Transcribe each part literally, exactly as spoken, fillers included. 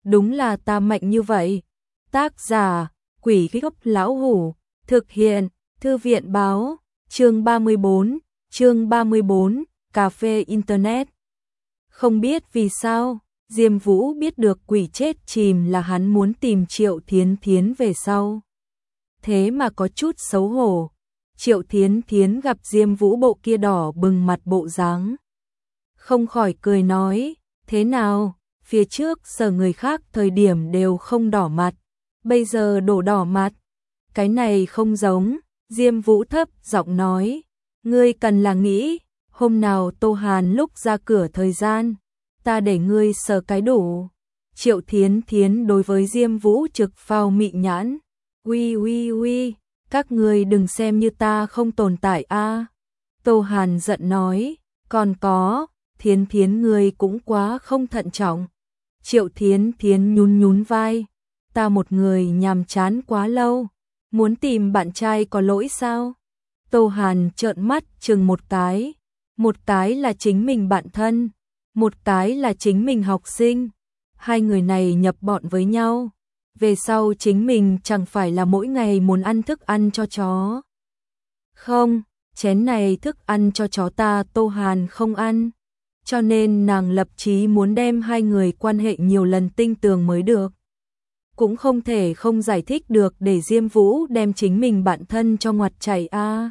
đúng là ta mạnh như vậy. Tác giả, Quỷ Gốc Lão Hủ, thực hiện, Thư viện Báo, chương ba mươi bốn, chương ba mươi bốn, cà phê Internet. Không biết vì sao, Diêm Vũ biết được quỷ chết chìm là hắn muốn tìm Triệu Thiến Thiến về sau. Thế mà có chút xấu hổ, Triệu Thiến Thiến gặp Diêm Vũ bộ kia đỏ bừng mặt bộ dáng, không khỏi cười nói, thế nào, phía trước sở người khác thời điểm đều không đỏ mặt, bây giờ đổ đỏ mặt, cái này không giống. Diêm Vũ thấp giọng nói, ngươi cần là nghĩ, hôm nào Tô Hàn lúc ra cửa thời gian, ta để ngươi sờ cái đủ. Triệu Thiến Thiến đối với Diêm Vũ trực phao mị nhãn, uy uy uy, các ngươi đừng xem như ta không tồn tại a. Tô Hàn giận nói, còn có, Thiến Thiến ngươi cũng quá không thận trọng. Triệu Thiến Thiến nhún nhún vai, ta một người nhàm chán quá lâu, muốn tìm bạn trai có lỗi sao? Tô Hàn trợn mắt chừng một cái, một cái là chính mình bạn thân, một cái là chính mình học sinh, hai người này nhập bọn với nhau, về sau chính mình chẳng phải là mỗi ngày muốn ăn thức ăn cho chó. Không, chén này thức ăn cho chó ta Tô Hàn không ăn, cho nên nàng lập chí muốn đem hai người quan hệ nhiều lần tinh tường mới được. Cũng không thể không giải thích được để Diêm Vũ đem chính mình bạn thân cho ngoặt chảy a. À.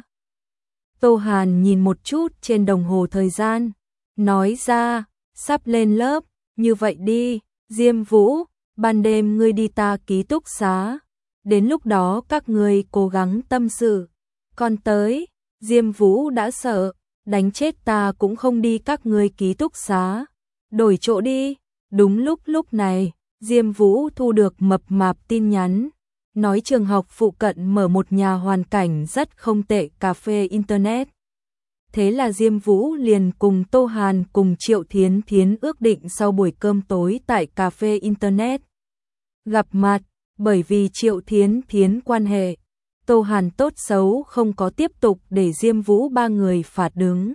Tô Hàn nhìn một chút trên đồng hồ thời gian, nói ra, sắp lên lớp, như vậy đi, Diêm Vũ, ban đêm ngươi đi ta ký túc xá, đến lúc đó các ngươi cố gắng tâm sự. Còn tới, Diêm Vũ đã sợ, đánh chết ta cũng không đi các ngươi ký túc xá, đổi chỗ đi. Đúng lúc lúc này, Diêm Vũ thu được mập mạp tin nhắn, nói trường học phụ cận mở một nhà hoàn cảnh rất không tệ cà phê Internet. Thế là Diêm Vũ liền cùng Tô Hàn cùng Triệu Thiến Thiến ước định sau buổi cơm tối tại cà phê Internet gặp mặt, bởi vì Triệu Thiến Thiến quan hệ, Tô Hàn tốt xấu không có tiếp tục để Diêm Vũ ba người phạt đứng.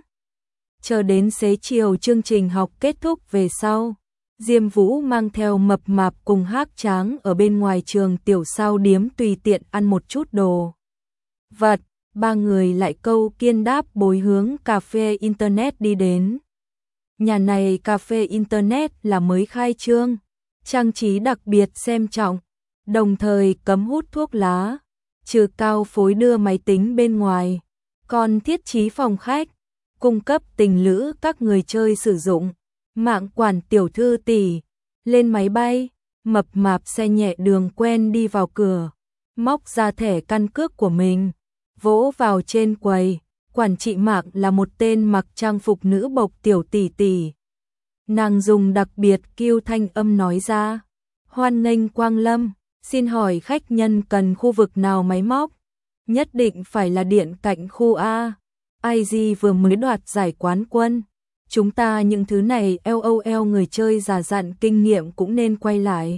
Chờ đến xế chiều chương trình học kết thúc về sau, Diêm Vũ mang theo mập mạp cùng Hắc Tráng ở bên ngoài trường tiểu sao điếm tùy tiện ăn một chút đồ vật, ba người lại câu kiên đáp bối hướng cà phê Internet đi đến. Nhà này cà phê Internet là mới khai trương, trang trí đặc biệt xem trọng, đồng thời cấm hút thuốc lá, trừ cao phối đưa máy tính bên ngoài, còn thiết trí phòng khách, cung cấp tình lữ các người chơi sử dụng. Mạng quản tiểu thư tỷ, lên máy bay, mập mạp xe nhẹ đường quen đi vào cửa, móc ra thẻ căn cước của mình, vỗ vào trên quầy, quản trị Mạng là một tên mặc trang phục nữ bộc tiểu tỷ tỷ. Nàng dùng đặc biệt kiêu thanh âm nói ra, hoan nghênh Quang Lâm, xin hỏi khách nhân cần khu vực nào máy móc, nhất định phải là điện cạnh khu A, i giê vừa mới đoạt giải quán quân. Chúng ta những thứ này lol người chơi già dặn kinh nghiệm cũng nên quay lại.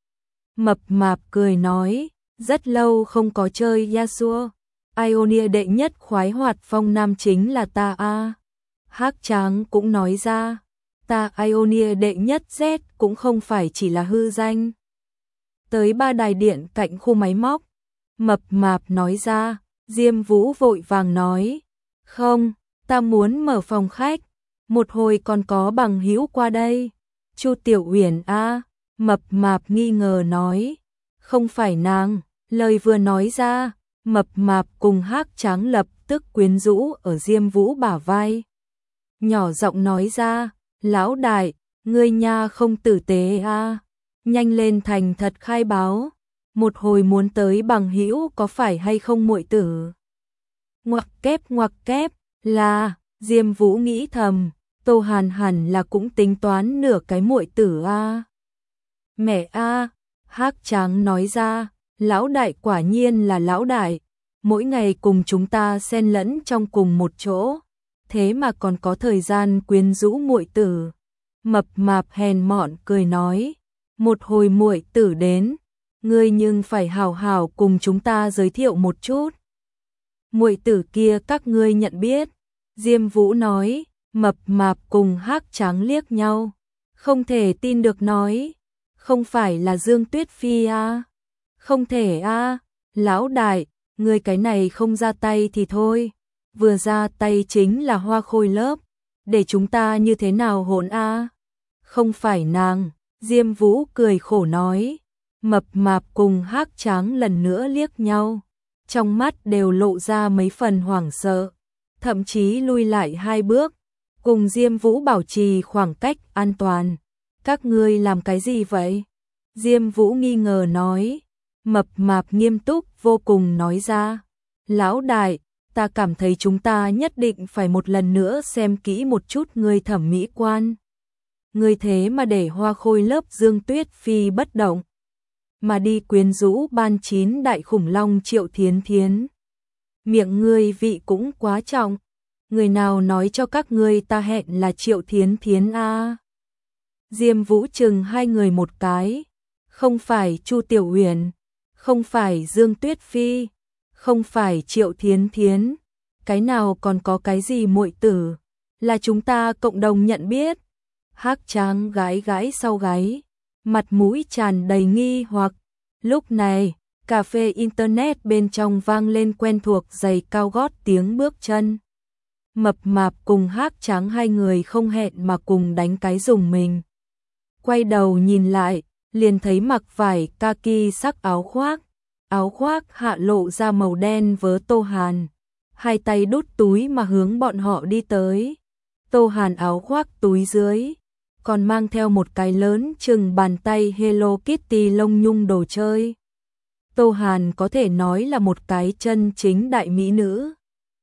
Mập mạp cười nói, rất lâu không có chơi Yasuo, Ionia đệ nhất khoái hoạt phong nam chính là ta a. Hắc Tráng cũng nói ra, ta Ionia đệ nhất Z cũng không phải chỉ là hư danh. Tới ba đài điện cạnh khu máy móc, mập mạp nói ra, Diêm Vũ vội vàng nói, không, ta muốn mở phòng khách. Một hồi còn có bằng hữu qua đây. Chu Tiểu Uyển a, mập mạp nghi ngờ nói, không phải nàng. Lời vừa nói ra, mập mạp cùng Hắc Tráng lập tức quyến rũ ở Diêm Vũ bả vai, nhỏ giọng nói ra, lão đại, ngươi nha không tử tế a, nhanh lên thành thật khai báo, một hồi muốn tới bằng hữu có phải hay không muội tử. Ngoặc kép ngoặc kép, là Diêm Vũ nghĩ thầm, Tô Hàn hẳn là cũng tính toán nửa cái muội tử a. Mẹ a, Hắc Tráng nói ra, lão đại quả nhiên là lão đại, mỗi ngày cùng chúng ta xen lẫn trong cùng một chỗ, thế mà còn có thời gian quyến rũ muội tử. Mập mạp hèn mọn cười nói, một hồi muội tử đến, ngươi nhưng phải hào hào cùng chúng ta giới thiệu một chút. Muội tử kia các ngươi nhận biết. Diêm Vũ nói, mập mạp cùng Hắc Tráng liếc nhau, không thể tin được nói, Không phải là Dương Tuyết Phi à? Không thể à? Lão đại, người cái này không ra tay thì thôi. Vừa ra tay chính là Hoa Khôi lớp. Để chúng ta như thế nào hỗn à? Không phải nàng. Diêm Vũ cười khổ nói. Mập mạp cùng Hắc Tráng lần nữa liếc nhau. Trong mắt đều lộ ra mấy phần hoảng sợ. Thậm chí lui lại hai bước. Cùng Diêm Vũ bảo trì khoảng cách an toàn. Các ngươi làm cái gì vậy? Diêm Vũ nghi ngờ nói. Mập mạp nghiêm túc vô cùng nói ra. Lão đại, ta cảm thấy chúng ta nhất định phải một lần nữa xem kỹ một chút người thẩm mỹ quan. Người thế mà để Hoa Khôi lớp Dương Tuyết Phi bất động. Mà đi quyến rũ ban chín đại khủng long Triệu Thiến Thiến. Miệng ngươi vị cũng quá trọng. Người nào nói cho các ngươi ta hẹn là Triệu Thiến Thiến a? Diêm Vũ chừng hai người một cái. Không phải Chu Tiểu Uyển, không phải Dương Tuyết Phi, không phải Triệu Thiến Thiến. Cái nào còn có cái gì muội tử? Là chúng ta cộng đồng nhận biết. Hắc Tráng gái gái sau gáy, mặt mũi tràn đầy nghi hoặc. Lúc này, cà phê internet bên trong vang lên quen thuộc giày cao gót tiếng bước chân. Mập mạp cùng Hắc Tráng hai người không hẹn mà cùng đánh cái rùng mình. Quay đầu nhìn lại, liền thấy mặc vải kaki sắc áo khoác. Áo khoác hạ lộ ra màu đen vớ Tô Hàn. Hai tay đút túi mà hướng bọn họ đi tới. Tô Hàn áo khoác túi dưới, còn mang theo một cái lớn chừng bàn tay Hello Kitty lông nhung đồ chơi. Tô Hàn có thể nói là một cái chân chính đại mỹ nữ.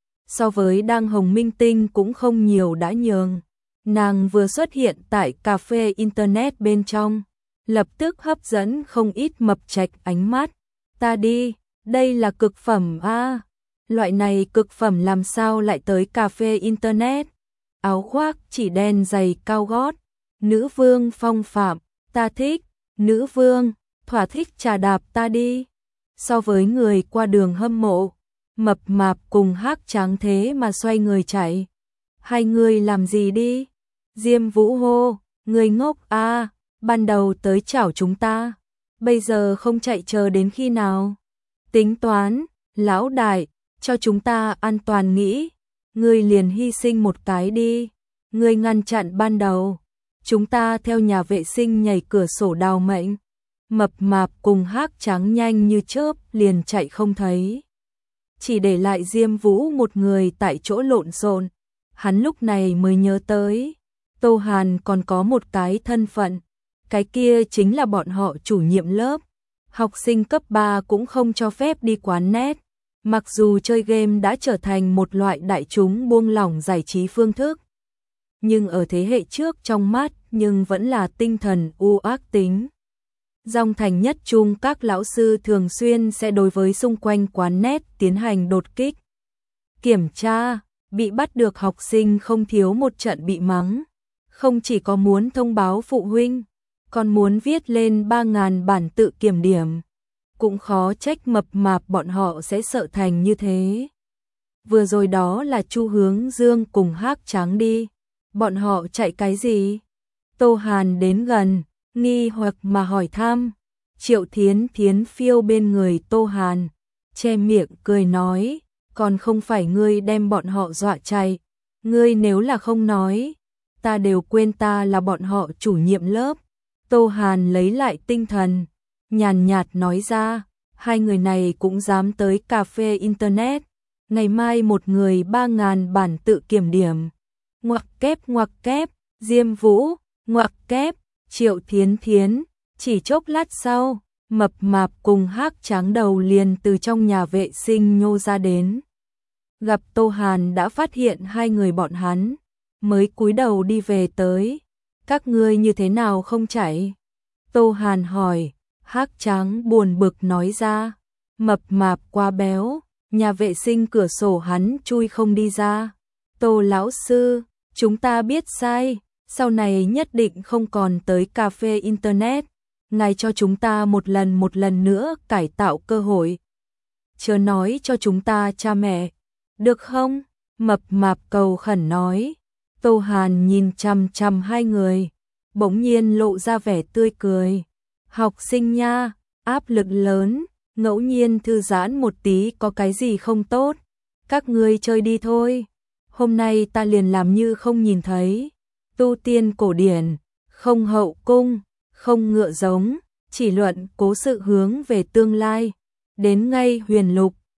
So với đang hồng minh tinh cũng không nhiều đã nhường. Nàng vừa xuất hiện tại cà phê internet bên trong, lập tức hấp dẫn không ít mập trạch ánh mắt. Ta đi, đây là cực phẩm a. Loại này cực phẩm làm sao lại tới cà phê internet? Áo khoác chỉ đen giày cao gót, nữ vương phong phạm, ta thích, nữ vương, thỏa thích trà đạp ta đi. So với người qua đường hâm mộ, mập mạp cùng Hắc Tráng thế mà xoay người chạy. Hai người làm gì đi? Diêm Vũ hô, người ngốc a, ban đầu tới chảo chúng ta, bây giờ không chạy chờ đến khi nào? Tính toán, lão đại, cho chúng ta an toàn nghĩ, ngươi liền hy sinh một cái đi. Ngươi ngăn chặn ban đầu, chúng ta theo nhà vệ sinh nhảy cửa sổ đào mệnh. Mập mạp cùng Hắc Tráng nhanh như chớp liền chạy không thấy. Chỉ để lại Diêm Vũ một người tại chỗ lộn xộn. Hắn lúc này mới nhớ tới, Tô Hàn còn có một cái thân phận, cái kia chính là bọn họ chủ nhiệm lớp. Học sinh cấp ba cũng không cho phép đi quán net. Mặc dù chơi game đã trở thành một loại đại chúng buông lỏng giải trí phương thức, nhưng ở thế hệ trước trong mắt nhưng vẫn là tinh thần u ác tính. Dòng thành nhất trung các lão sư thường xuyên sẽ đối với xung quanh quán net tiến hành đột kích. Kiểm tra, bị bắt được học sinh không thiếu một trận bị mắng. Không chỉ có muốn thông báo phụ huynh, còn muốn viết lên ba nghìn bản tự kiểm điểm. Cũng khó trách mập mạp bọn họ sẽ sợ thành như thế. Vừa rồi đó là Chu Hướng Dương cùng Hắc Tráng đi. Bọn họ chạy cái gì? Tô Hàn đến gần, nghi hoặc mà hỏi thăm. Triệu Thiến Thiến phiêu bên người Tô Hàn, che miệng cười nói, còn không phải ngươi đem bọn họ dọa chạy. Ngươi nếu là không nói, ta đều quên ta là bọn họ chủ nhiệm lớp. Tô Hàn lấy lại tinh thần, nhàn nhạt nói ra, hai người này cũng dám tới cà phê internet. Ngày mai một người ba ngàn bản tự kiểm điểm. Ngoặc kép ngoặc kép, Diêm Vũ, ngoặc kép, Triệu Thiến Thiến. Chỉ chốc lát sau, mập mạp cùng Hắc Tráng đầu liền từ trong nhà vệ sinh nhô ra đến. Gặp Tô Hàn đã phát hiện hai người bọn hắn, mới cúi đầu đi về tới. Các ngươi như thế nào không chạy? Tô Hàn hỏi. Hắc Tráng buồn bực nói ra, mập mạp quá béo, nhà vệ sinh cửa sổ hắn chui không đi ra. Tô lão sư, chúng ta biết sai, sau này nhất định không còn tới cà phê internet. Ngài cho chúng ta một lần một lần nữa cải tạo cơ hội. Chớ nói cho chúng ta cha mẹ, được không? Mập mạp cầu khẩn nói. Tô Hàn nhìn chằm chằm hai người, bỗng nhiên lộ ra vẻ tươi cười. Học sinh nha, áp lực lớn, ngẫu nhiên thư giãn một tí có cái gì không tốt. Các ngươi chơi đi thôi. Hôm nay ta liền làm như không nhìn thấy. Tu tiên cổ điển, không hậu cung, không ngựa giống, chỉ luận cố sự hướng về tương lai. Đến ngay huyền lục,